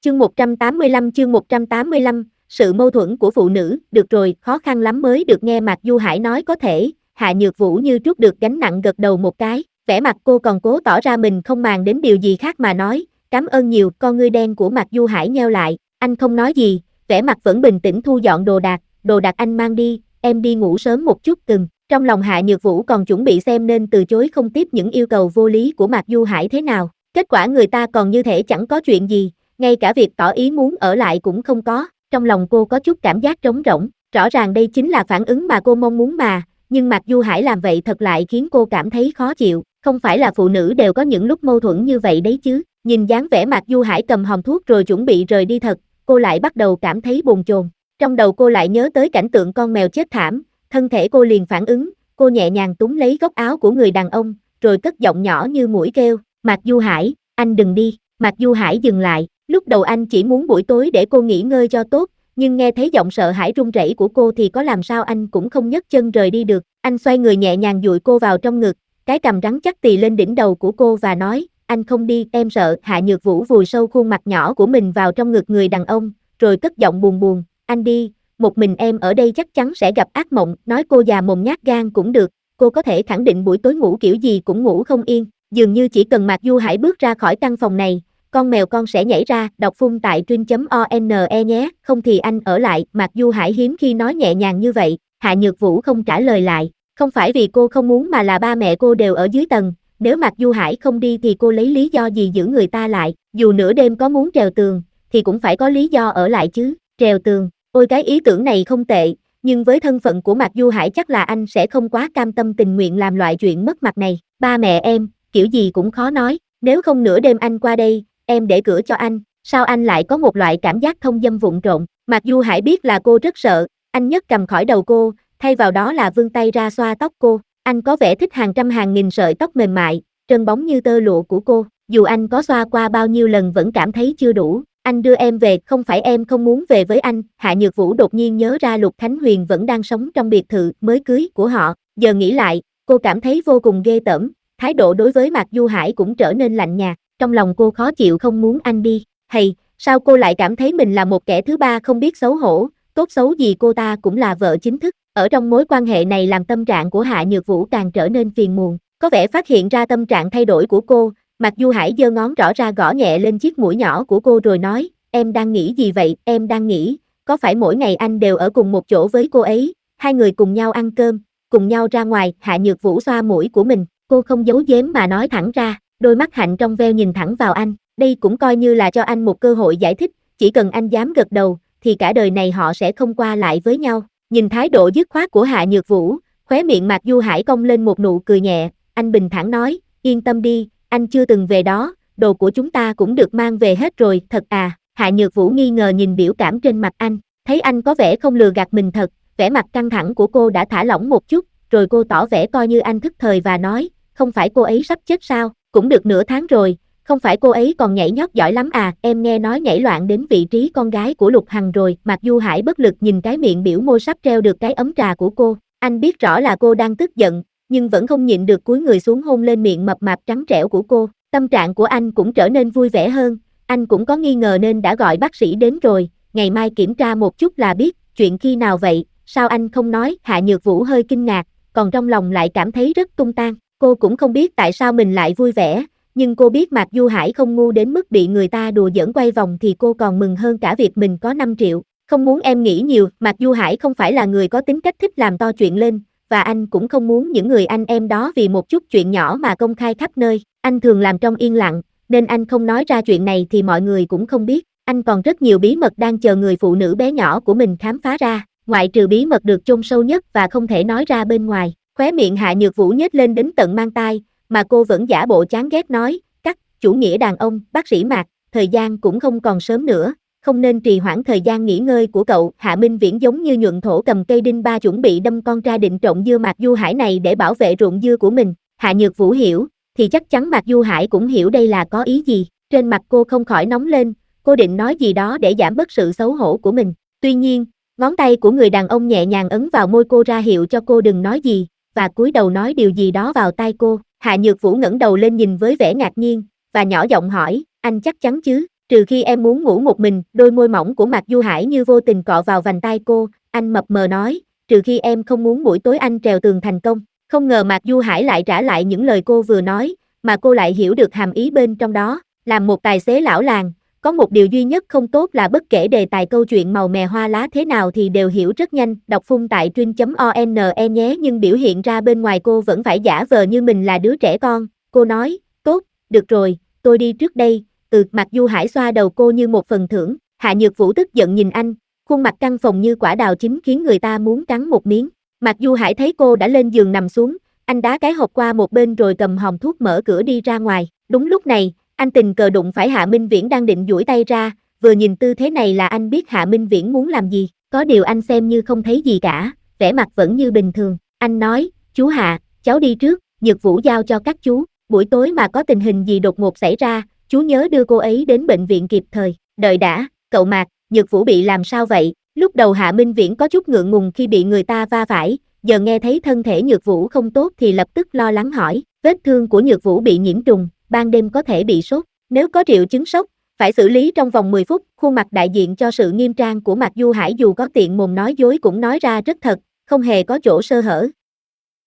Chương 185, sự mâu thuẫn của phụ nữ, được rồi, khó khăn lắm mới được nghe Mạc Du Hải nói có thể, Hạ Nhược Vũ như trút được gánh nặng gật đầu một cái, vẻ mặt cô còn cố tỏ ra mình không màng đến điều gì khác mà nói, cảm ơn nhiều, con ngươi đen của Mạc Du Hải nheo lại, anh không nói gì, vẻ mặt vẫn bình tĩnh thu dọn đồ đạc anh mang đi, em đi ngủ sớm một chút từng, trong lòng Hạ Nhược Vũ còn chuẩn bị xem nên từ chối không tiếp những yêu cầu vô lý của Mạc Du Hải thế nào, kết quả người ta còn như thể chẳng có chuyện gì. Ngay cả việc tỏ ý muốn ở lại cũng không có, trong lòng cô có chút cảm giác trống rỗng, rõ ràng đây chính là phản ứng mà cô mong muốn mà, nhưng Mạc Du Hải làm vậy thật lại khiến cô cảm thấy khó chịu, không phải là phụ nữ đều có những lúc mâu thuẫn như vậy đấy chứ, nhìn dáng vẻ Mạc Du Hải cầm hòm thuốc rồi chuẩn bị rời đi thật, cô lại bắt đầu cảm thấy bồn chồn, trong đầu cô lại nhớ tới cảnh tượng con mèo chết thảm, thân thể cô liền phản ứng, cô nhẹ nhàng túm lấy góc áo của người đàn ông, rồi cất giọng nhỏ như muỗi kêu, Mạc Du Hải, anh đừng đi, Mạc Du Hải dừng lại. Lúc đầu anh chỉ muốn buổi tối để cô nghỉ ngơi cho tốt, nhưng nghe thấy giọng sợ hãi run rẩy của cô thì có làm sao anh cũng không nhấc chân rời đi được. Anh xoay người nhẹ nhàng dụi cô vào trong ngực, cái cằm rắn chắc tì lên đỉnh đầu của cô và nói, anh không đi, em sợ. Hạ Nhược Vũ vùi sâu khuôn mặt nhỏ của mình vào trong ngực người đàn ông, rồi cất giọng buồn buồn, anh đi, một mình em ở đây chắc chắn sẽ gặp ác mộng. Nói cô già mồm nhát gan cũng được, cô có thể khẳng định buổi tối ngủ kiểu gì cũng ngủ không yên, dường như chỉ cần Mạc Du Hải bước ra khỏi căn phòng này, con mèo con sẽ nhảy ra, đọc phun tại truyện.one nhé, không thì anh ở lại. Mạc Du Hải hiếm khi nói nhẹ nhàng như vậy, Hạ Nhược Vũ không trả lời lại, không phải vì cô không muốn mà là ba mẹ cô đều ở dưới tầng, nếu Mạc Du Hải không đi thì cô lấy lý do gì giữ người ta lại, dù nửa đêm có muốn trèo tường, thì cũng phải có lý do ở lại chứ, trèo tường, ôi cái ý tưởng này không tệ, nhưng với thân phận của Mạc Du Hải chắc là anh sẽ không quá cam tâm tình nguyện làm loại chuyện mất mặt này, ba mẹ em, kiểu gì cũng khó nói, nếu không nửa đêm anh qua đây, em để cửa cho anh, sao anh lại có một loại cảm giác thông dâm vụng trộn, Mạc Du Hải biết là cô rất sợ, anh nhấc cầm khỏi đầu cô, thay vào đó là vươn tay ra xoa tóc cô, anh có vẻ thích hàng trăm hàng nghìn sợi tóc mềm mại, trơn bóng như tơ lụa của cô, dù anh có xoa qua bao nhiêu lần vẫn cảm thấy chưa đủ, anh đưa em về, không phải em không muốn về với anh. Hạ Nhược Vũ đột nhiên nhớ ra Lục Khánh Huyền vẫn đang sống trong biệt thự mới cưới của họ, giờ nghĩ lại, cô cảm thấy vô cùng ghê tởm, thái độ đối với Mạc Du Hải cũng trở nên lạnh nhạt. Trong lòng cô khó chịu không muốn anh đi, hay, sao cô lại cảm thấy mình là một kẻ thứ ba không biết xấu hổ, tốt xấu gì cô ta cũng là vợ chính thức, ở trong mối quan hệ này làm tâm trạng của Hạ Nhược Vũ càng trở nên phiền muộn, có vẻ phát hiện ra tâm trạng thay đổi của cô, Mạc Du Hải giơ ngón trỏ ra gõ nhẹ lên chiếc mũi nhỏ của cô rồi nói, em đang nghĩ gì vậy, em đang nghĩ, có phải mỗi ngày anh đều ở cùng một chỗ với cô ấy, hai người cùng nhau ăn cơm, cùng nhau ra ngoài. Hạ Nhược Vũ xoa mũi của mình, cô không giấu giếm mà nói thẳng ra. Đôi mắt hạnh trong veo nhìn thẳng vào anh, đây cũng coi như là cho anh một cơ hội giải thích, chỉ cần anh dám gật đầu, thì cả đời này họ sẽ không qua lại với nhau. Nhìn thái độ dứt khoát của Hạ Nhược Vũ, khóe miệng Mạc Du Hải cong lên một nụ cười nhẹ, anh bình thản nói, yên tâm đi, anh chưa từng về đó, đồ của chúng ta cũng được mang về hết rồi, thật à? Hạ Nhược Vũ nghi ngờ nhìn biểu cảm trên mặt anh, thấy anh có vẻ không lừa gạt mình thật, vẻ mặt căng thẳng của cô đã thả lỏng một chút, rồi cô tỏ vẻ coi như anh thức thời và nói, không phải cô ấy sắp chết sao? Cũng được nửa tháng rồi, không phải cô ấy còn nhảy nhót giỏi lắm à, em nghe nói nhảy loạn đến vị trí con gái của Lục Hằng rồi. Mạc Du Hải bất lực nhìn cái miệng biểu môi sắp treo được cái ấm trà của cô, anh biết rõ là cô đang tức giận, nhưng vẫn không nhịn được cúi người xuống hôn lên miệng mập mạp trắng trẻo của cô, tâm trạng của anh cũng trở nên vui vẻ hơn, anh cũng có nghi ngờ nên đã gọi bác sĩ đến rồi, ngày mai kiểm tra một chút là biết, chuyện khi nào vậy, sao anh không nói? Hạ Nhược Vũ hơi kinh ngạc, còn trong lòng lại cảm thấy rất tung tăng. Cô cũng không biết tại sao mình lại vui vẻ, nhưng cô biết Mạc Du Hải không ngu đến mức bị người ta đùa giỡn quay vòng thì cô còn mừng hơn cả việc mình có 5 triệu. Không muốn em nghĩ nhiều, Mạc Du Hải không phải là người có tính cách thích làm to chuyện lên, và anh cũng không muốn những người anh em đó vì một chút chuyện nhỏ mà công khai khắp nơi. Anh thường làm trong yên lặng, nên anh không nói ra chuyện này thì mọi người cũng không biết. Anh còn rất nhiều bí mật đang chờ người phụ nữ bé nhỏ của mình khám phá ra, ngoại trừ bí mật được chôn sâu nhất và không thể nói ra bên ngoài. Khóe miệng Hạ Nhược Vũ nhếch lên đến tận mang tai, mà cô vẫn giả bộ chán ghét nói, cắt, chủ nghĩa đàn ông, bác sĩ Mạc, thời gian cũng không còn sớm nữa, không nên trì hoãn thời gian nghỉ ngơi của cậu. Hạ Minh Viễn giống như nhuận thổ cầm cây đinh ba chuẩn bị đâm con tra định trộn dưa Mạc Du Hải này để bảo vệ ruộng dưa của mình. Hạ Nhược Vũ hiểu, thì chắc chắn Mạc Du Hải cũng hiểu đây là có ý gì, trên mặt cô không khỏi nóng lên, cô định nói gì đó để giảm bớt sự xấu hổ của mình. Tuy nhiên, ngón tay của người đàn ông nhẹ nhàng ấn vào môi cô ra hiệu cho cô đừng nói gì, và cúi đầu nói điều gì đó vào tai cô. Hạ Nhược Vũ ngẩng đầu lên nhìn với vẻ ngạc nhiên, và nhỏ giọng hỏi, anh chắc chắn chứ? trừ khi em muốn ngủ một mình, đôi môi mỏng của Mạc Du Hải như vô tình cọ vào vành tai cô, anh mập mờ nói, trừ khi em không muốn buổi tối anh trèo tường thành công. Không ngờ Mạc Du Hải lại trả lại những lời cô vừa nói, mà cô lại hiểu được hàm ý bên trong đó. Làm một tài xế lão làng, có một điều duy nhất không tốt là bất kể đề tài câu chuyện màu mè hoa lá thế nào thì đều hiểu rất nhanh. Đọc phun tại truyện.one nhé, nhưng biểu hiện ra bên ngoài cô vẫn phải giả vờ như mình là đứa trẻ con. Cô nói, tốt, được rồi, tôi đi trước đây. Mạc Du Hải xoa đầu cô như một phần thưởng. Hạ Nhược Vũ tức giận nhìn anh, khuôn mặt căng phồng như quả đào chín khiến người ta muốn cắn một miếng. Mạc Du Hải thấy cô đã lên giường nằm xuống, anh đá cái hộp qua một bên rồi cầm hòm thuốc mở cửa đi ra ngoài. Đúng lúc này, anh tình cờ đụng phải Hạ Minh Viễn đang định duỗi tay ra, vừa nhìn tư thế này là anh biết Hạ Minh Viễn muốn làm gì. Có điều anh xem như không thấy gì cả, vẻ mặt vẫn như bình thường. Anh nói, chú Hạ, cháu đi trước, Nhược Vũ giao cho các chú. Buổi tối mà có tình hình gì đột ngột xảy ra, chú nhớ đưa cô ấy đến bệnh viện kịp thời. Đợi đã, cậu Mạc, Nhược Vũ bị làm sao vậy? Lúc đầu Hạ Minh Viễn có chút ngượng ngùng khi bị người ta va phải, giờ nghe thấy thân thể Nhược Vũ không tốt thì lập tức lo lắng hỏi, vết thương của Nhược Vũ bị nhiễm trùng, ban đêm có thể bị sốt, nếu có triệu chứng sốc, phải xử lý trong vòng 10 phút. Khuôn mặt đại diện cho sự nghiêm trang của Mạc Du Hải dù có tiện mồm nói dối cũng nói ra rất thật, không hề có chỗ sơ hở.